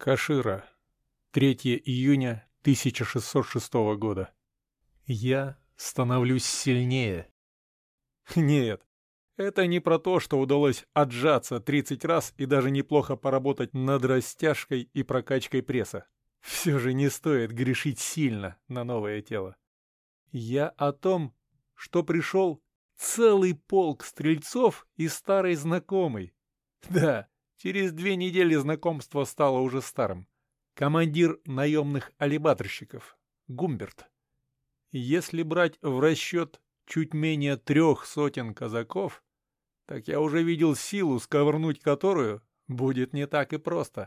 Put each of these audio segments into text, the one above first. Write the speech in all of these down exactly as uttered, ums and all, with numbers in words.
Кашира. третьего июня тысяча шестьсот шестого года. Я становлюсь сильнее. Нет, это не про то, что удалось отжаться тридцать раз и даже неплохо поработать над растяжкой и прокачкой пресса. Все же не стоит грешить сильно на новое тело. Я о том, что пришел целый полк стрельцов и старый знакомый. Да, через две недели знакомство стало уже старым. Командир наемных алибаторщиков, Гумберт. Если брать в расчет чуть менее трех сотен казаков, так я уже видел силу, сковырнуть которую будет не так и просто.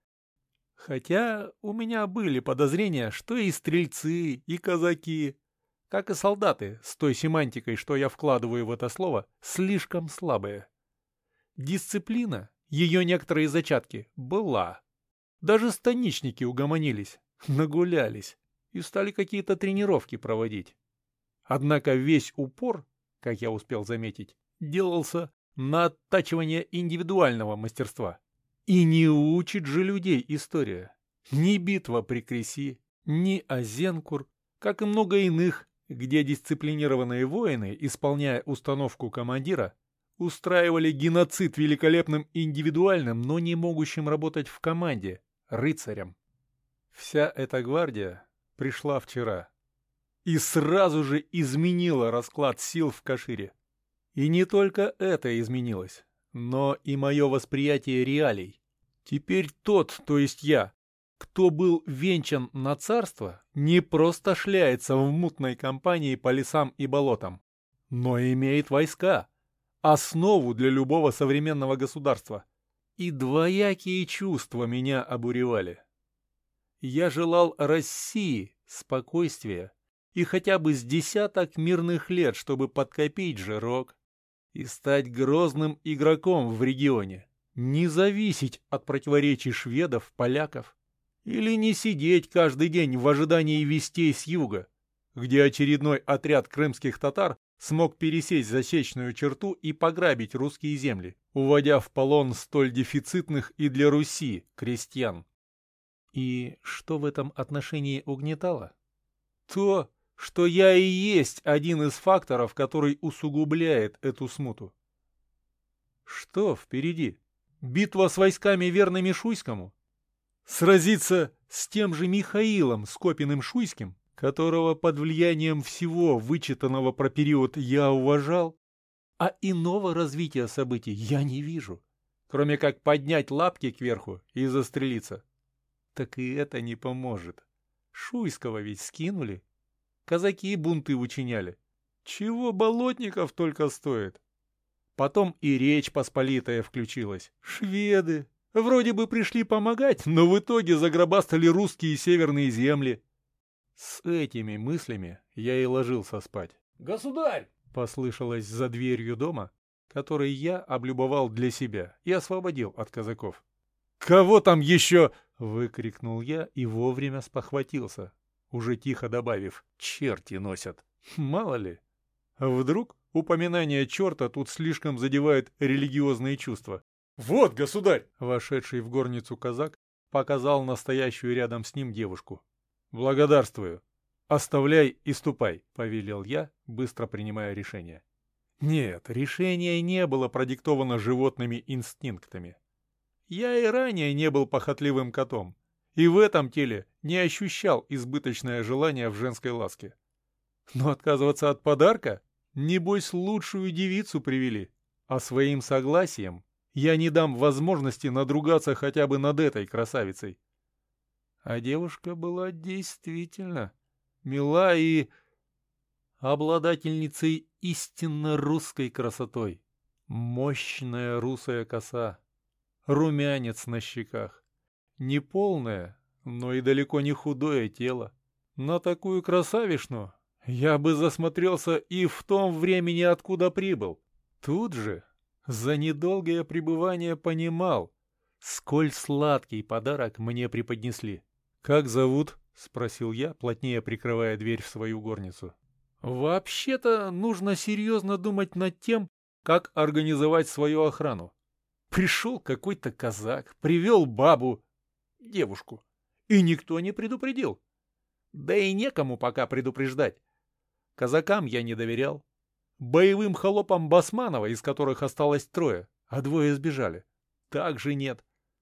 Хотя у меня были подозрения, что и стрельцы, и казаки, как и солдаты, с той семантикой, что я вкладываю в это слово, слишком слабые. Дисциплина, ее некоторые зачатки, была. Даже станичники угомонились, нагулялись и стали какие-то тренировки проводить. Однако весь упор, как я успел заметить, делался на оттачивание индивидуального мастерства. И не учит же людей история. Ни битва при Креси, ни Азенкур, как и много иных, где дисциплинированные воины, исполняя установку командира, устраивали геноцид великолепным индивидуальным, но не могущим работать в команде, рыцарям. Вся эта гвардия пришла вчера и сразу же изменила расклад сил в Кашире. И не только это изменилось, но и мое восприятие реалий. Теперь тот, то есть я, кто был венчан на царство, не просто шляется в мутной компании по лесам и болотам, но имеет войска, основу для любого современного государства. И двоякие чувства меня обуревали. Я желал России спокойствия и хотя бы с десяток мирных лет, чтобы подкопить жирок и стать грозным игроком в регионе, не зависеть от противоречий шведов, поляков, или не сидеть каждый день в ожидании вестей с юга, где очередной отряд крымских татар смог пересечь засечную черту и пограбить русские земли, уводя в полон столь дефицитных и для Руси крестьян. И что в этом отношении угнетало? То, что я и есть один из факторов, который усугубляет эту смуту. Что впереди? Битва с войсками, верными Шуйскому? Сразиться с тем же Михаилом Скопиным-Шуйским, которого под влиянием всего вычитанного про период я уважал, а иного развития событий я не вижу, кроме как поднять лапки кверху и застрелиться. Так и это не поможет. Шуйского ведь скинули. Казаки бунты учиняли. Чего Болотников только стоит. Потом и Речь Посполитая включилась. Шведы. Вроде бы пришли помогать, но в итоге загробастали русские северные земли. С этими мыслями я и ложился спать. «Государь!» — послышалось за дверью дома, который я облюбовал для себя и освободил от казаков. «Кого там еще?» — выкрикнул я и вовремя спохватился, уже тихо добавив: «Черти носят». Мало ли. Вдруг упоминание черта тут слишком задевает религиозные чувства. «Вот, государь!» — вошедший в горницу казак показал настоящую рядом с ним девушку. «Благодарствую. Оставляй и ступай», — повелел я, быстро принимая решение. Нет, решение не было продиктовано животными инстинктами. Я и ранее не был похотливым котом, и в этом теле не ощущал избыточное желание в женской ласке. Но отказываться от подарка? Небось, лучшую девицу привели, а своим согласием я не дам возможности надругаться хотя бы над этой красавицей. А девушка была действительно мила и обладательницей истинно русской красотой. Мощная русая коса, румянец на щеках, неполное, но и далеко не худое тело. На такую красавишну я бы засмотрелся и в том времени, откуда прибыл. Тут же за недолгое пребывание понимал, сколь сладкий подарок мне преподнесли. «Как зовут?» — спросил я, плотнее прикрывая дверь в свою горницу. «Вообще-то нужно серьезно думать над тем, как организовать свою охрану. Пришел какой-то казак, привел бабу девушку. И никто не предупредил. Да и некому пока предупреждать. Казакам я не доверял. Боевым холопам Басманова, из которых осталось трое, а двое сбежали, также нет.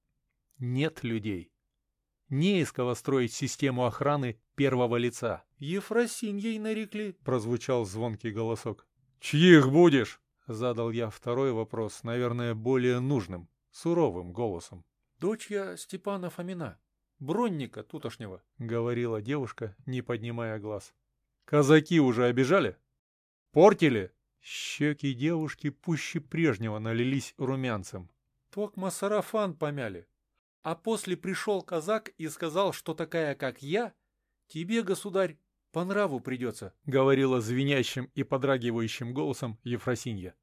Нет людей. Не из кого строить систему охраны первого лица. «Ефросиньей нарекли», — прозвучал звонкий голосок. «Чьих будешь?» — задал я второй вопрос, наверное, более нужным, суровым голосом. «Дочь я Степана Фомина, бронника тутошнего», — говорила девушка, не поднимая глаз. «Казаки уже обижали? Портили?» Щеки девушки пуще прежнего налились румянцем. «Токма сарафан помяли. А после пришел казак и сказал, что такая, как я, тебе, государь, по нраву придется», — говорила звенящим и подрагивающим голосом Ефросинья.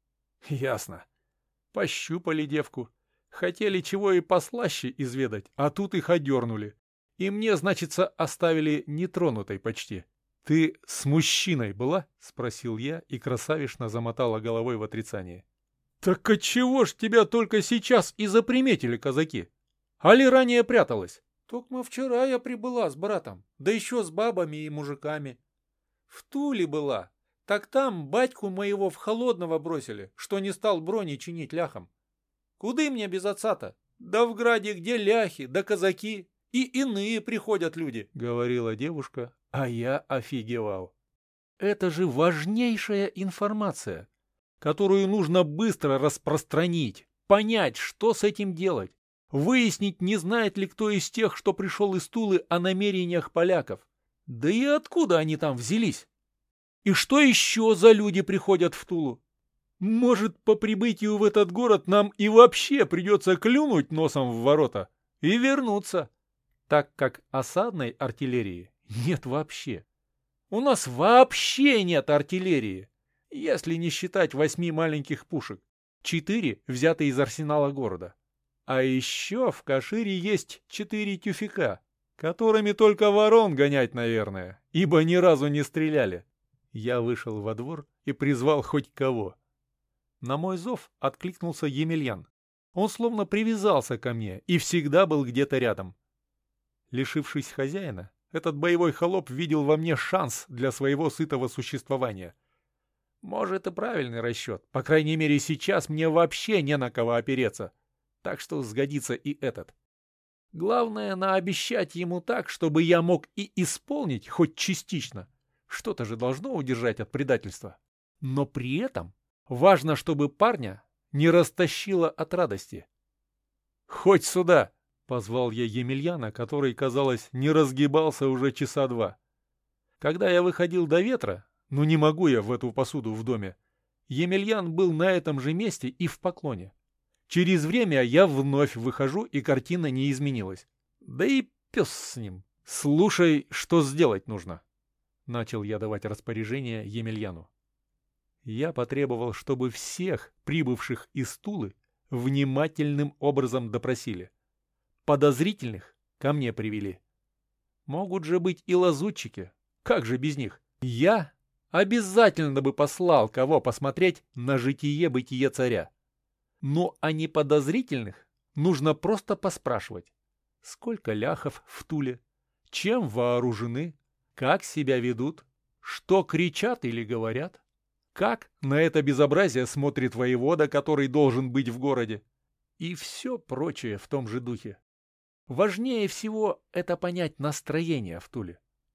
«Ясно. Пощупали девку. Хотели чего и послаще изведать, а тут их одернули. И мне, значится, оставили нетронутой почти». «Ты с мужчиной была?» — спросил я, и красавишна замотала головой в отрицании. «Так отчего ж тебя только сейчас и заприметили казаки? Али ранее пряталась?» «Токма вчера я прибыла с братом, да еще с бабами и мужиками. В Туле была, так там батьку моего в холодного бросили, что не стал брони чинить ляхом. Куды мне без отца-то? Да в граде где ляхи, да казаки, и иные приходят люди», — говорила девушка, а я офигевал. Это же важнейшая информация, которую нужно быстро распространить, понять, что с этим делать, выяснить, не знает ли кто из тех, что пришел из Тулы, о намерениях поляков. Да и откуда они там взялись? И что еще за люди приходят в Тулу? Может, по прибытию в этот город нам и вообще придется клюнуть носом в ворота и вернуться, так как осадной артиллерии нет вообще. У нас вообще нет артиллерии, если не считать восьми маленьких пушек, четыре взятые из арсенала города. А еще в Кашире есть четыре тюфяка, которыми только ворон гонять, наверное, ибо ни разу не стреляли. Я вышел во двор и призвал хоть кого. На мой зов откликнулся Емельян. Он словно привязался ко мне и всегда был где-то рядом. Лишившись хозяина, этот боевой холоп видел во мне шанс для своего сытого существования. Может, и правильный расчет. По крайней мере, сейчас мне вообще не на кого опереться. Так что сгодится и этот. Главное, наобещать ему так, чтобы я мог и исполнить хоть частично. Что-то же должно удержать от предательства. Но при этом важно, чтобы парня не растащило от радости. «Хоть сюда!» — позвал я Емельяна, который, казалось, не разгибался уже часа два. Когда я выходил до ветра, ну не могу я в эту посуду в доме, Емельян был на этом же месте и в поклоне. Через время я вновь выхожу, и картина не изменилась. Да и пес с ним. «Слушай, что сделать нужно?» Начал я давать распоряжение Емельяну. Я потребовал, чтобы всех прибывших из Тулы внимательным образом допросили. Подозрительных ко мне привели. Могут же быть и лазутчики. Как же без них? Я обязательно бы послал кого посмотреть на житие-бытие царя. Ну, а не подозрительных нужно просто поспрашивать. Сколько ляхов в Туле? Чем вооружены? Как себя ведут? Что кричат или говорят? Как на это безобразие смотрит воевода, который должен быть в городе? И все прочее в том же духе. Важнее всего это понять настроение в Туле.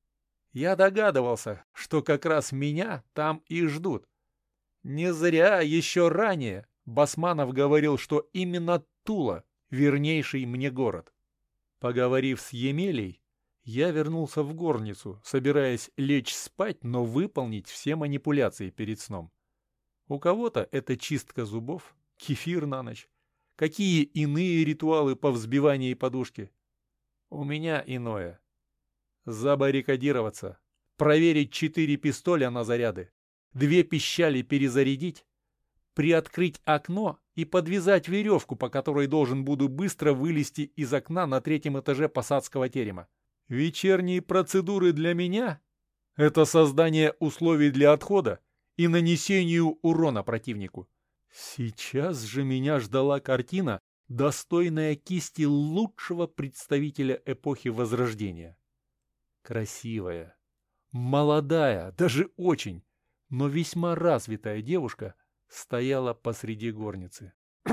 Я догадывался, что как раз меня там и ждут. Не зря еще ранее Басманов говорил, что именно Тула — вернейший мне город. Поговорив с Емелей, я вернулся в горницу, собираясь лечь спать, но выполнить все манипуляции перед сном. У кого-то это чистка зубов, кефир на ночь, какие иные ритуалы по взбиванию подушки. У меня иное. Забаррикадироваться, проверить четыре пистоля на заряды, две пищали перезарядить, приоткрыть окно и подвязать веревку, по которой должен буду быстро вылезти из окна на третьем этаже посадского терема. Вечерние процедуры для меня — это создание условий для отхода и нанесению урона противнику. Сейчас же меня ждала картина, достойная кисти лучшего представителя эпохи Возрождения. Красивая, молодая, даже очень, но весьма развитая девушка стояла посреди горницы.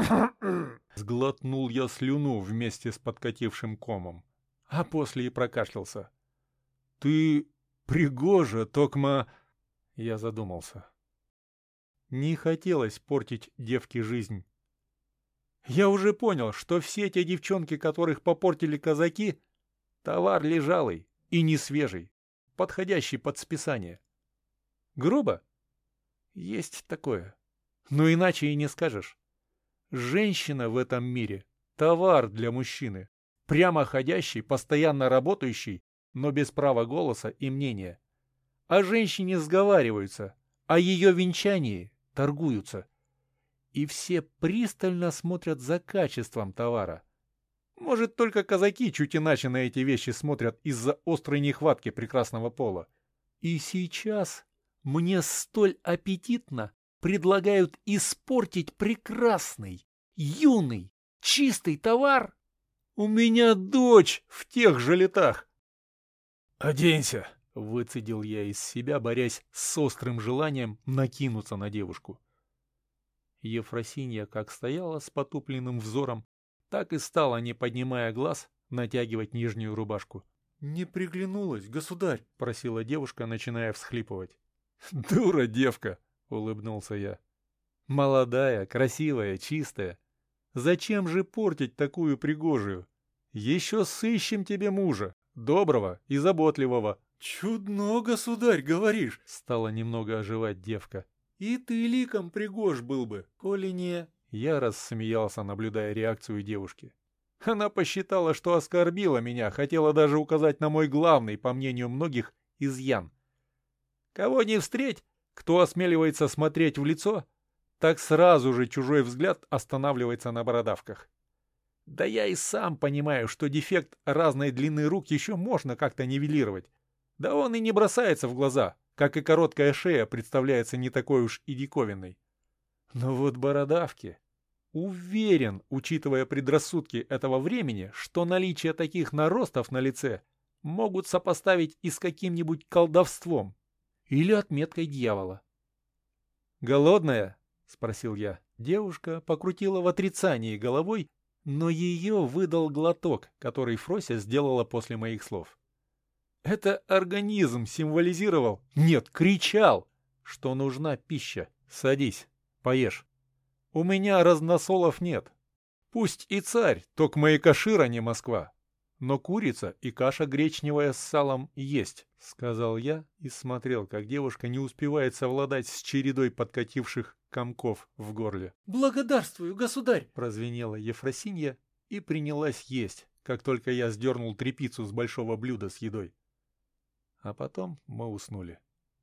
Сглотнул я слюну вместе с подкатившим комом, а после и прокашлялся. «Ты пригожа, токма...» Я задумался. Не хотелось портить девке жизнь. Я уже понял, что все те девчонки, которых попортили казаки, товар лежалый и не свежий, подходящий под списание. Грубо? Есть такое. Но иначе и не скажешь. Женщина в этом мире – товар для мужчины, прямо ходящий, постоянно работающий, но без права голоса и мнения. О женщине сговариваются, о ее венчании торгуются. И все пристально смотрят за качеством товара. Может, только казаки чуть иначе на эти вещи смотрят из-за острой нехватки прекрасного пола. И сейчас мне столь аппетитно предлагают испортить прекрасный, юный, чистый товар. У меня дочь в тех же летах. «Оденься!» — выцедил я из себя, борясь с острым желанием накинуться на девушку. Ефросинья как стояла с потупленным взором, так и стала, не поднимая глаз, натягивать нижнюю рубашку. «Не приглянулась, государь!» — просила девушка, начиная всхлипывать. «Дура девка!» — улыбнулся я. «Молодая, красивая, чистая. Зачем же портить такую пригожую? Еще сыщем тебе мужа, доброго и заботливого». «Чудно, государь, говоришь!» — стала немного оживать девка. «И ты ликом пригож был бы, коли не...» Я рассмеялся, наблюдая реакцию девушки. Она посчитала, что оскорбила меня, хотела даже указать на мой главный, по мнению многих, изъян. Кого не встреть, кто осмеливается смотреть в лицо, так сразу же чужой взгляд останавливается на бородавках. Да я и сам понимаю, что дефект разной длины рук еще можно как-то нивелировать. Да он и не бросается в глаза, как и короткая шея представляется не такой уж и диковинной. Но вот бородавки... Уверен, учитывая предрассудки этого времени, что наличие таких наростов на лице могут сопоставить и с каким-нибудь колдовством или отметкой дьявола. «Голодная?» — спросил я. Девушка покрутила в отрицании головой, но ее выдал глоток, который Фрося сделала после моих слов. Это организм символизировал, нет, кричал, что нужна пища. «Садись, поешь. У меня разносолов нет. Пусть и царь, токмо и Кашира не Москва. Но курица и каша гречневая с салом есть», — сказал я и смотрел, как девушка не успевает совладать с чередой подкативших комков в горле. «Благодарствую, государь!» — прозвенела Ефросинья и принялась есть, как только я сдернул тряпицу с большого блюда с едой. А потом мы уснули.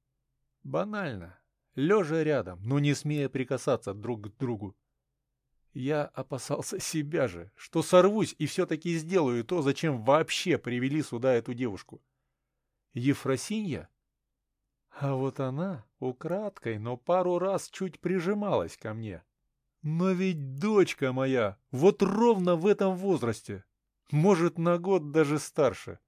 Банально. Лежа рядом, но не смея прикасаться друг к другу. Я опасался себя же, что сорвусь и все-таки сделаю то, зачем вообще привели сюда эту девушку. Ефросинья? А вот она украдкой, но пару раз чуть прижималась ко мне. Но ведь дочка моя вот ровно в этом возрасте, может, на год даже старше.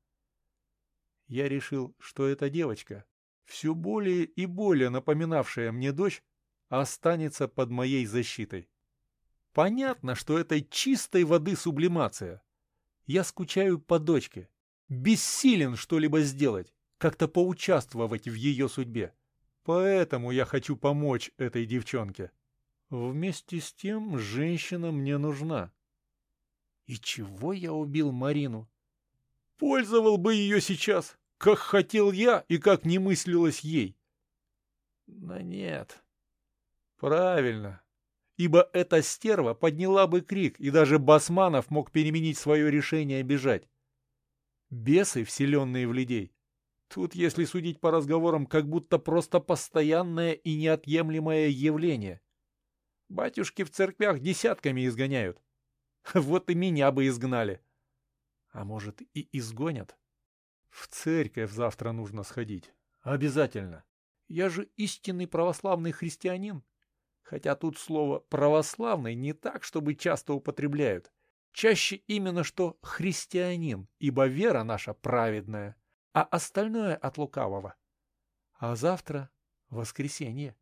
Я решил, что эта девочка, все более и более напоминавшая мне дочь, останется под моей защитой. Понятно, что это чистой воды сублимация. Я скучаю по дочке, бессилен что-либо сделать, как-то поучаствовать в ее судьбе. Поэтому я хочу помочь этой девчонке. Вместе с тем женщина мне нужна. И чего я убил Марину? Пользовал бы ее сейчас, как хотел я и как не мыслилось ей. Но нет. Правильно. Ибо эта стерва подняла бы крик, и даже Басманов мог переменить свое решение бежать. Бесы, вселенные в людей, тут, если судить по разговорам, как будто просто постоянное и неотъемлемое явление. Батюшки в церквях десятками изгоняют. Вот и меня бы изгнали. А может, и изгонят? В церковь завтра нужно сходить. Обязательно. Я же истинный православный христианин. Хотя тут слово «православный» не так, чтобы часто употребляют. Чаще именно что «христианин», ибо вера наша праведная, а остальное от лукавого. А завтра воскресенье.